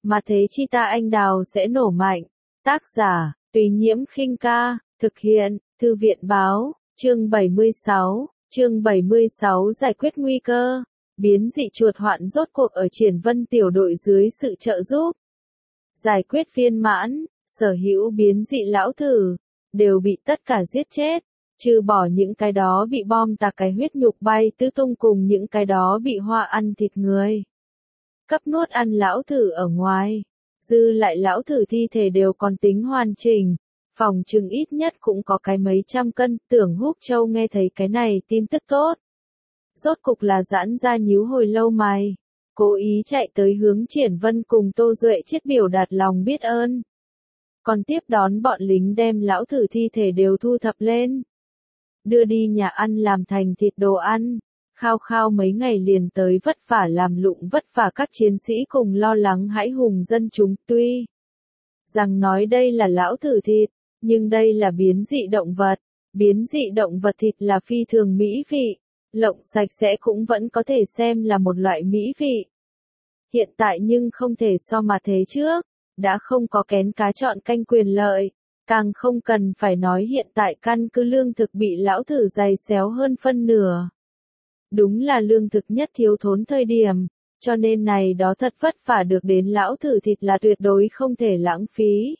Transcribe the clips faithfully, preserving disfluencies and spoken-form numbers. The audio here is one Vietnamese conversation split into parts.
mà thế chi ta anh đào sẽ nổ mạnh. Tác giả, Tùy Nhiễm Khinh Ca, thực hiện, Thư viện Báo, chương bảy mươi sáu, chương bảy mươi sáu giải quyết nguy cơ, biến dị chuột hoạn rốt cuộc ở Triển Vân tiểu đội dưới sự trợ giúp. Giải quyết viên mãn, sở hữu biến dị lão thử, đều bị tất cả giết chết, trừ bỏ những cái đó bị bom tạc cái huyết nhục bay tứ tung cùng những cái đó bị hoa ăn thịt người. Cấp nuốt ăn lão thử ở ngoài, dư lại lão thử thi thể đều còn tính hoàn chỉnh, phòng chừng ít nhất cũng có cái mấy trăm cân. Tưởng Húc Châu nghe thấy cái này tin tức tốt, rốt cục là giãn ra nhíu hồi lâu mày, cố ý chạy tới hướng Triển Vân cùng Tô Duệ Chiết biểu đạt lòng biết ơn. Còn tiếp đón bọn lính đem lão thử thi thể đều thu thập lên, đưa đi nhà ăn làm thành thịt đồ ăn. Khao khao mấy ngày liền tới vất vả làm lụng vất vả các chiến sĩ cùng lo lắng hãi hùng dân chúng. Tuy rằng nói đây là lão thử thịt, nhưng đây là biến dị động vật. Biến dị động vật thịt là phi thường mỹ vị, lộng sạch sẽ cũng vẫn có thể xem là một loại mỹ vị. Hiện tại nhưng không thể so mà thế trước, đã không có kén cá chọn canh quyền lợi, càng không cần phải nói hiện tại căn cứ lương thực bị lão thử giày xéo hơn phân nửa. Đúng là lương thực nhất thiếu thốn thời điểm, cho nên này đó thật vất vả được đến lão thử thịt là tuyệt đối không thể lãng phí.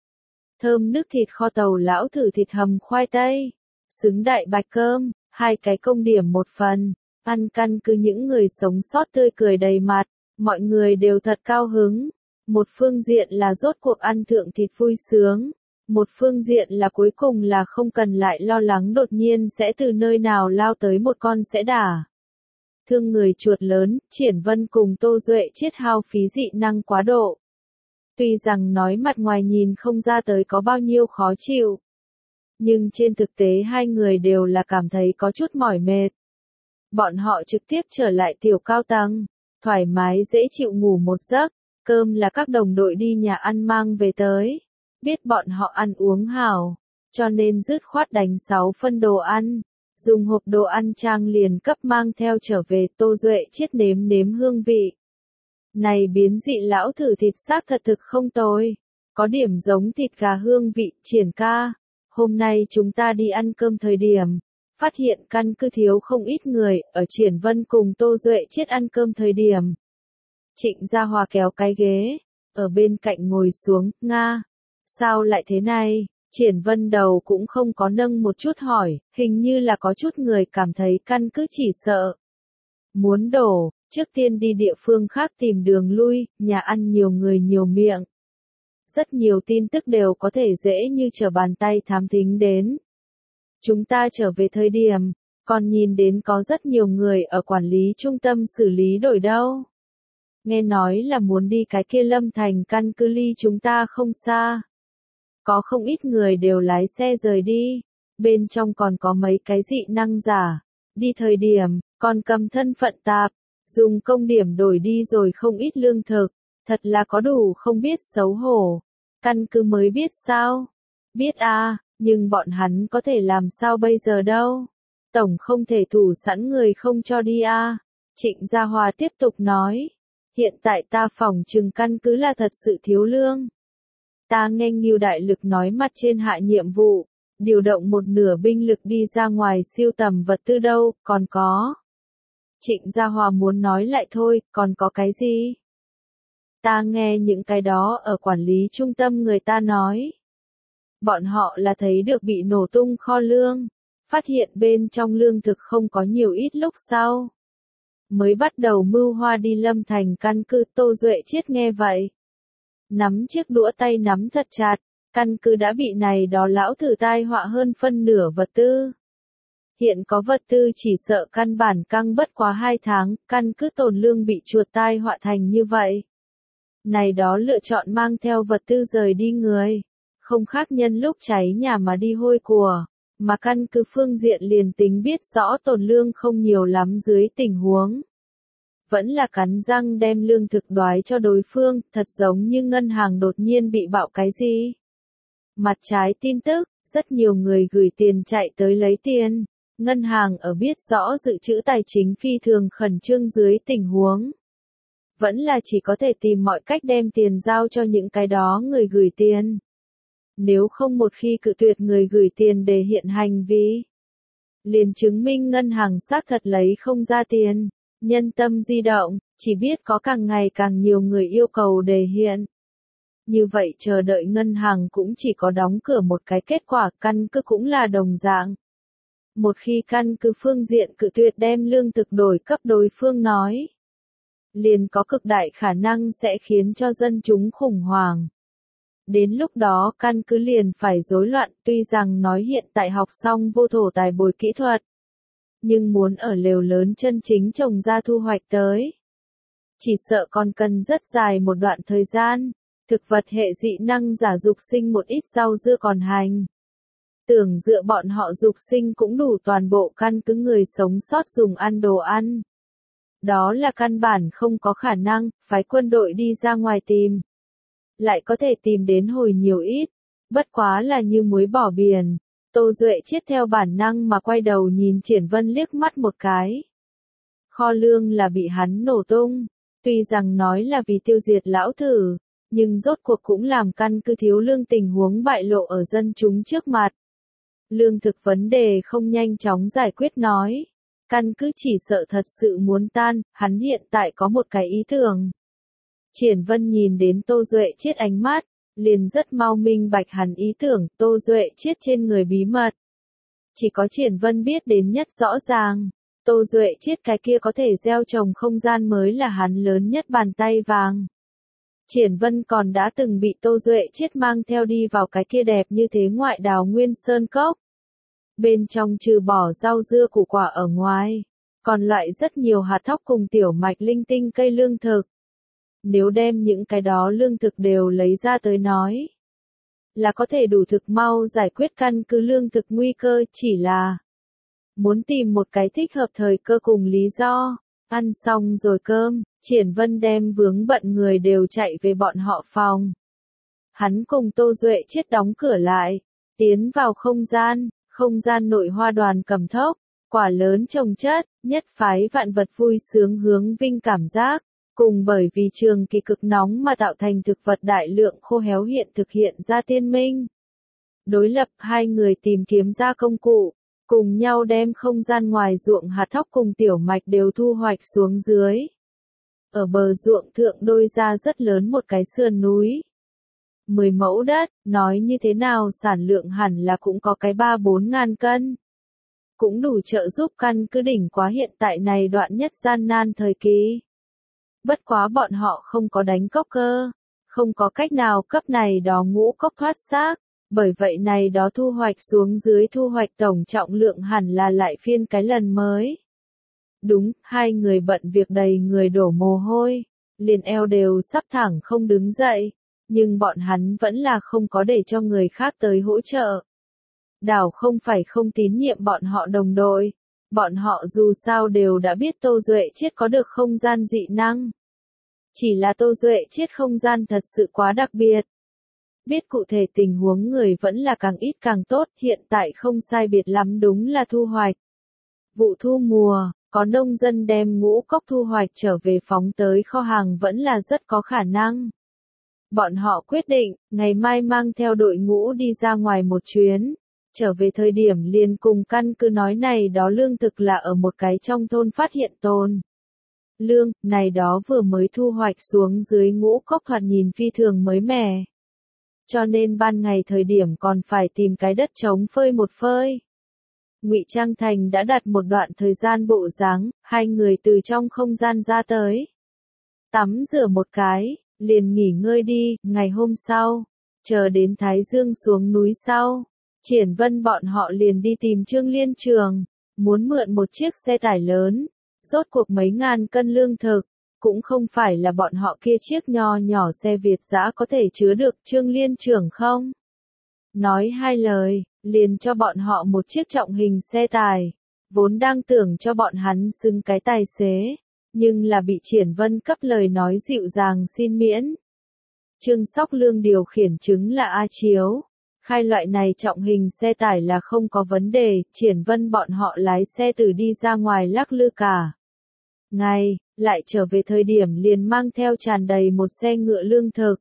Thơm nước thịt kho tàu lão thử thịt hầm khoai tây, xứng đại bạch cơm, hai cái công điểm một phần, ăn căn cứ những người sống sót tươi cười đầy mặt, mọi người đều thật cao hứng. Một phương diện là rốt cuộc ăn thượng thịt vui sướng, một phương diện là cuối cùng là không cần lại lo lắng đột nhiên sẽ từ nơi nào lao tới một con sẽ đả thương người chuột lớn. Triển Vân cùng Tô Duệ Chiết hao phí dị năng quá độ. Tuy rằng nói mặt ngoài nhìn không ra tới có bao nhiêu khó chịu, nhưng trên thực tế hai người đều là cảm thấy có chút mỏi mệt. Bọn họ trực tiếp trở lại tiểu cao tầng, thoải mái dễ chịu ngủ một giấc, cơm là các đồng đội đi nhà ăn mang về tới. Biết bọn họ ăn uống hảo, cho nên dứt khoát đánh sáu phân đồ ăn, dùng hộp đồ ăn trang liền cấp mang theo trở về. Tô Duệ Chiết nếm nếm hương vị. Này biến dị lão thử thịt xác thật thực không tồi, có điểm giống thịt gà hương vị. Triển ca, hôm nay chúng ta đi ăn cơm thời điểm, phát hiện căn cứ thiếu không ít người. Ở Triển Vân cùng Tô Duệ Chiết ăn cơm thời điểm, Trịnh Gia Hòa kéo cái ghế ở bên cạnh ngồi xuống. Nga, sao lại thế này? Triển Vân đầu cũng không có nâng một chút hỏi, hình như là có chút người cảm thấy căn cứ chỉ sợ muốn đổ, trước tiên đi địa phương khác tìm đường lui. Nhà ăn nhiều người nhiều miệng, rất nhiều tin tức đều có thể dễ như trở bàn tay thám thính đến. Chúng ta trở về thời điểm, còn nhìn đến có rất nhiều người ở quản lý trung tâm xử lý đổi đâu. Nghe nói là muốn đi cái kia Lâm Thành căn cứ ly chúng ta không xa. Có không ít người đều lái xe rời đi, bên trong còn có mấy cái dị năng giả, đi thời điểm, còn cầm thân phận tạp, dùng công điểm đổi đi rồi không ít lương thực, thật là có đủ không biết xấu hổ. Căn cứ mới biết sao? Biết à, nhưng bọn hắn có thể làm sao bây giờ đâu? Tổng không thể thủ sẵn người không cho đi à? Trịnh Gia Hòa tiếp tục nói, hiện tại ta phỏng chừng căn cứ là thật sự thiếu lương. Ta nghe Ngưu đại lực nói mặt trên hạ nhiệm vụ, điều động một nửa binh lực đi ra ngoài siêu tầm vật tư đâu. Còn có. Trịnh Gia Hòa muốn nói lại thôi, còn có cái gì? Ta nghe những cái đó ở quản lý trung tâm người ta nói. Bọn họ là thấy được bị nổ tung kho lương, phát hiện bên trong lương thực không có nhiều ít lúc sau, mới bắt đầu mưu hoa đi Lâm Thành căn cứ. Tô Duệ Chiết nghe vậy, nắm chiếc đũa tay nắm thật chặt, căn cứ đã bị này đó lão thử tai họa hơn phân nửa vật tư. Hiện có vật tư chỉ sợ căn bản căng bất quá hai tháng, căn cứ tồn lương bị chuột tai họa thành như vậy. Này đó lựa chọn mang theo vật tư rời đi người, không khác nhân lúc cháy nhà mà đi hôi của, mà căn cứ phương diện liền tính biết rõ tồn lương không nhiều lắm dưới tình huống. Vẫn là cắn răng đem lương thực đoái cho đối phương, thật giống như ngân hàng đột nhiên bị bạo cái gì. Mặt trái tin tức, rất nhiều người gửi tiền chạy tới lấy tiền, ngân hàng ở biết rõ dự trữ tài chính phi thường khẩn trương dưới tình huống vẫn là chỉ có thể tìm mọi cách đem tiền giao cho những cái đó người gửi tiền. Nếu không một khi cự tuyệt người gửi tiền để hiện hành vi, liền chứng minh ngân hàng xác thật lấy không ra tiền. Nhân tâm di động, chỉ biết có càng ngày càng nhiều người yêu cầu đề hiện. Như vậy chờ đợi ngân hàng cũng chỉ có đóng cửa một cái kết quả, căn cứ cũng là đồng dạng. Một khi căn cứ phương diện cự tuyệt đem lương thực đổi cấp đối phương nói, liền có cực đại khả năng sẽ khiến cho dân chúng khủng hoảng. Đến lúc đó căn cứ liền phải rối loạn, tuy rằng nói hiện tại học xong vô thổ tài bồi kỹ thuật, nhưng muốn ở lều lớn chân chính trồng ra thu hoạch tới, chỉ sợ còn cần rất dài một đoạn thời gian. Thực vật hệ dị năng giả dục sinh một ít rau dưa còn hành. Tưởng dựa bọn họ dục sinh cũng đủ toàn bộ căn cứ người sống sót dùng ăn đồ ăn. Đó là căn bản không có khả năng, phái quân đội đi ra ngoài tìm. Lại có thể tìm đến hồi nhiều ít, bất quá là như muối bỏ biển. Tô Duệ Chiết theo bản năng mà quay đầu nhìn Triển Vân liếc mắt một cái. Kho lương là bị hắn nổ tung, tuy rằng nói là vì tiêu diệt lão thử, nhưng rốt cuộc cũng làm căn cứ thiếu lương tình huống bại lộ ở dân chúng trước mặt. Lương thực vấn đề không nhanh chóng giải quyết nói. Căn cứ chỉ sợ thật sự muốn tan, hắn hiện tại có một cái ý tưởng. Triển Vân nhìn đến Tô Duệ Chiết ánh mắt, liền rất mau minh bạch hắn ý tưởng Tô Duệ Chiết trên người bí mật. Chỉ có Triển Vân biết đến nhất rõ ràng. Tô Duệ Chiết cái kia có thể gieo trồng không gian mới là hắn lớn nhất bàn tay vàng. Triển Vân còn đã từng bị Tô Duệ Chiết mang theo đi vào cái kia đẹp như thế ngoại đào nguyên sơn cốc. Bên trong trừ bỏ rau dưa củ quả ở ngoài, còn loại rất nhiều hạt thóc cùng tiểu mạch linh tinh cây lương thực. Nếu đem những cái đó lương thực đều lấy ra tới nói, là có thể đủ thực mau giải quyết căn cứ lương thực nguy cơ, chỉ là muốn tìm một cái thích hợp thời cơ cùng lý do. Ăn xong rồi cơm, Triển Vân đem vướng bận người đều chạy về bọn họ phòng. Hắn cùng Tô Duệ Chiết đóng cửa lại, tiến vào không gian, không gian nội hoa đoàn cầm thốc, quả lớn trồng chất, nhất phái vạn vật vui sướng hướng vinh cảm giác, cùng bởi vì trường kỳ cực nóng mà tạo thành thực vật đại lượng khô héo hiện thực hiện ra tiên minh. Đối lập hai người tìm kiếm ra công cụ, cùng nhau đem không gian ngoài ruộng hạt thóc cùng tiểu mạch đều thu hoạch xuống dưới. Ở bờ ruộng thượng đôi ra rất lớn một cái sườn núi. Mười mẫu đất, nói như thế nào sản lượng hẳn là cũng có cái ba bốn ngàn cân. Cũng đủ trợ giúp căn cứ đỉnh quá hiện tại này đoạn nhất gian nan thời kỳ. Bất quá bọn họ không có đánh cốc cơ, không có cách nào cấp này đó ngũ cốc thoát xác, bởi vậy này đó thu hoạch xuống dưới thu hoạch tổng trọng lượng hẳn là lại phiên cái lần mới. Đúng, hai người bận việc đầy người đổ mồ hôi, liền eo đều sắp thẳng không đứng dậy, nhưng bọn hắn vẫn là không có để cho người khác tới hỗ trợ. Đảo không phải không tín nhiệm bọn họ đồng đội, bọn họ dù sao đều đã biết Tô Duệ Chiết có được không gian dị năng. Chỉ là Tô Duệ Chiết không gian thật sự quá đặc biệt. Biết cụ thể tình huống người vẫn là càng ít càng tốt, hiện tại không sai biệt lắm đúng là thu hoạch. Vụ thu mùa, có nông dân đem ngũ cốc thu hoạch trở về phóng tới kho hàng vẫn là rất có khả năng. Bọn họ quyết định, ngày mai mang theo đội ngũ đi ra ngoài một chuyến. Trở về thời điểm liền cùng căn cứ nói này đó lương thực là ở một cái trong thôn phát hiện tồn. Lương, này đó vừa mới thu hoạch xuống dưới ngũ cốc thoạt nhìn phi thường mới mẻ. Cho nên ban ngày thời điểm còn phải tìm cái đất trống phơi một phơi. Ngụy Trang Thành đã đặt một đoạn thời gian bộ dáng, hai người từ trong không gian ra tới. Tắm rửa một cái, liền nghỉ ngơi đi, ngày hôm sau, chờ đến Thái Dương xuống núi sau. Triển Vân bọn họ liền đi tìm Trương Liên Trường, muốn mượn một chiếc xe tải lớn, rốt cuộc mấy ngàn cân lương thực, cũng không phải là bọn họ kia chiếc nho nhỏ xe Việt dã có thể chứa được Trương Liên Trường không. Nói hai lời, liền cho bọn họ một chiếc trọng hình xe tải, vốn đang tưởng cho bọn hắn xưng cái tài xế, nhưng là bị Triển Vân cấp lời nói dịu dàng xin miễn. Trương Sóc Lương điều khiển chứng là A Chiếu. Khai loại này trọng hình xe tải là không có vấn đề, Triển Vân bọn họ lái xe từ đi ra ngoài lắc lư cả. Ngày, lại trở về thời điểm liền mang theo tràn đầy một xe ngựa lương thực.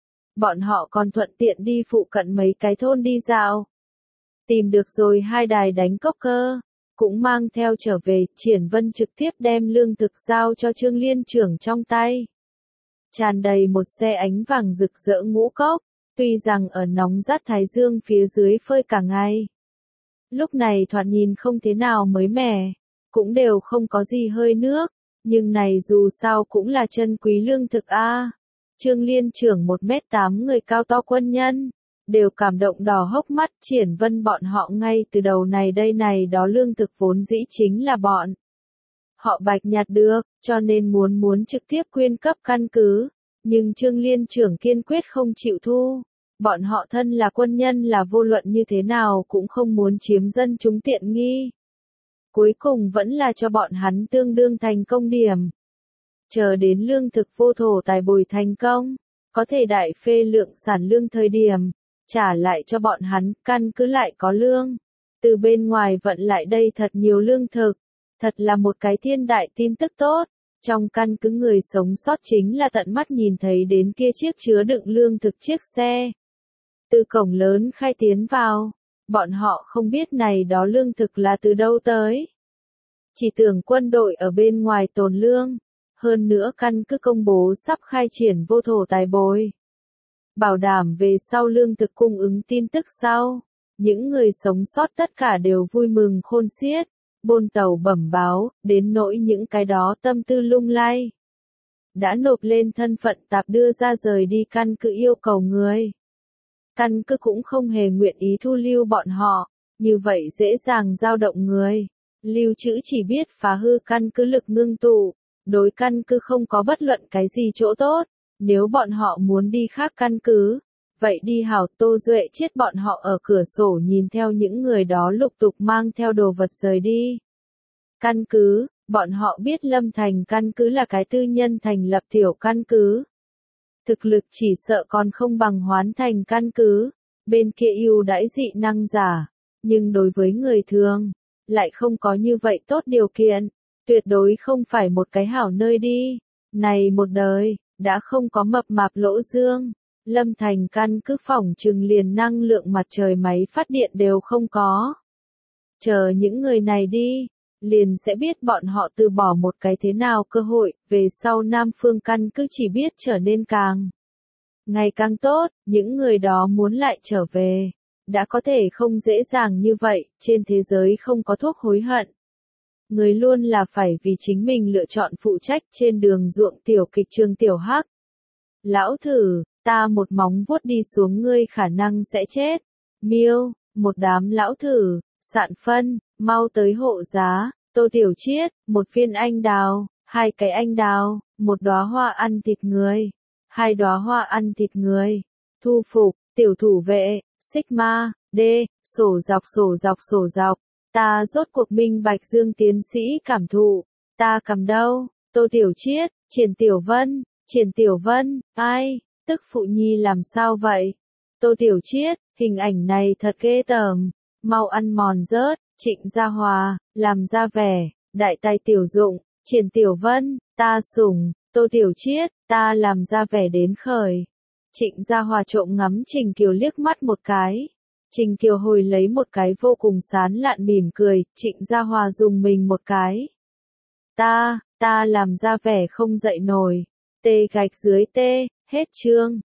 Bọn họ còn thuận tiện đi phụ cận mấy cái thôn đi dạo. Tìm được rồi hai đài đánh cốc cơ, cũng mang theo trở về, Triển Vân trực tiếp đem lương thực giao cho Trương Liên trưởng trong tay. Tràn đầy một xe ánh vàng rực rỡ ngũ cốc, tuy rằng ở nóng rát thái dương phía dưới phơi cả ngày. Lúc này thoạt nhìn không thế nào mới mẻ, cũng đều không có gì hơi nước, nhưng này dù sao cũng là chân quý lương thực a. Trương Liên trưởng một mét tám người cao to quân nhân, đều cảm động đỏ hốc mắt. Triển Vân bọn họ ngay từ đầu này đây này đó lương thực vốn dĩ chính là bọn họ bạch nhặt được, cho nên muốn muốn trực tiếp quyên cấp căn cứ, nhưng Trương Liên trưởng kiên quyết không chịu thu. Bọn họ thân là quân nhân là vô luận như thế nào cũng không muốn chiếm dân chúng tiện nghi. Cuối cùng vẫn là cho bọn hắn tương đương thành công điểm. Chờ đến lương thực vô thổ tài bồi thành công, có thể đại phê lượng sản lương thời điểm, trả lại cho bọn hắn, căn cứ lại có lương. Từ bên ngoài vận lại đây thật nhiều lương thực, thật là một cái thiên đại tin tức tốt. Trong căn cứ người sống sót chính là tận mắt nhìn thấy đến kia chiếc chứa đựng lương thực chiếc xe. Từ cổng lớn khai tiến vào, bọn họ không biết này đó lương thực là từ đâu tới. Chỉ tưởng quân đội ở bên ngoài tồn lương, hơn nữa căn cứ công bố sắp khai triển vô thổ tài bồi. Bảo đảm về sau lương thực cung ứng tin tức sau, những người sống sót tất cả đều vui mừng khôn xiết, bôn tàu bẩm báo, đến nỗi những cái đó tâm tư lung lay. Đã nộp lên thân phận tạp đưa ra rời đi căn cứ yêu cầu người. Căn cứ cũng không hề nguyện ý thu lưu bọn họ, như vậy dễ dàng dao động người. Lưu trữ chỉ biết phá hư căn cứ lực ngưng tụ, đối căn cứ không có bất luận cái gì chỗ tốt. Nếu bọn họ muốn đi khác căn cứ, vậy đi hảo. Tô Duệ chết bọn họ ở cửa sổ nhìn theo những người đó lục tục mang theo đồ vật rời đi. Căn cứ, bọn họ biết Lâm Thành căn cứ là cái tư nhân thành lập tiểu căn cứ. Thực lực chỉ sợ còn không bằng Hoán Thành căn cứ, bên kia ưu đãi dị năng giả, nhưng đối với người thường, lại không có như vậy tốt điều kiện, tuyệt đối không phải một cái hảo nơi đi. Này một đời, đã không có mập mạp lỗ dương, Lâm Thành căn cứ phỏng chừng liền năng lượng mặt trời máy phát điện đều không có. Chờ những người này đi, liền sẽ biết bọn họ từ bỏ một cái thế nào cơ hội, về sau Nam Phương căn cứ chỉ biết trở nên càng ngày càng tốt, những người đó muốn lại trở về, đã có thể không dễ dàng như vậy, trên thế giới không có thuốc hối hận. Người luôn là phải vì chính mình lựa chọn phụ trách. Trên đường ruộng tiểu kịch Trường Tiểu Hắc. Lão thử, ta một móng vuốt đi xuống ngươi khả năng sẽ chết. Miêu, một đám lão thử, sạn phân, mau tới hộ giá. Tô Tiểu Chiết, một viên anh đào, hai cái anh đào, một đóa hoa ăn thịt người, hai đóa hoa ăn thịt người. Thu phục, tiểu thủ vệ, Sigma, D, sổ dọc sổ dọc sổ dọc. Ta rốt cuộc minh bạch Dương tiến sĩ cảm thụ, ta cầm đâu. Tô Tiểu Chiết, Triển Tiểu Vân, Triển Tiểu Vân, ai, tức phụ nhi làm sao vậy? Tô Tiểu Chiết, hình ảnh này thật ghê tởm, mau ăn mòn rớt. Trịnh Gia Hòa, làm ra vẻ, đại tài tiểu dụng. Triển Tiểu Vân, ta sủng. Tô Tiểu Chiết, ta làm ra vẻ đến khởi. Trịnh Gia Hòa trộm ngắm Trình Kiều liếc mắt một cái. Trình Kiều hồi lấy một cái vô cùng sán lạn mỉm cười. Trịnh Gia Hòa dùng mình một cái. Ta, ta làm ra vẻ không dậy nổi. Tê gạch dưới tê, hết chương.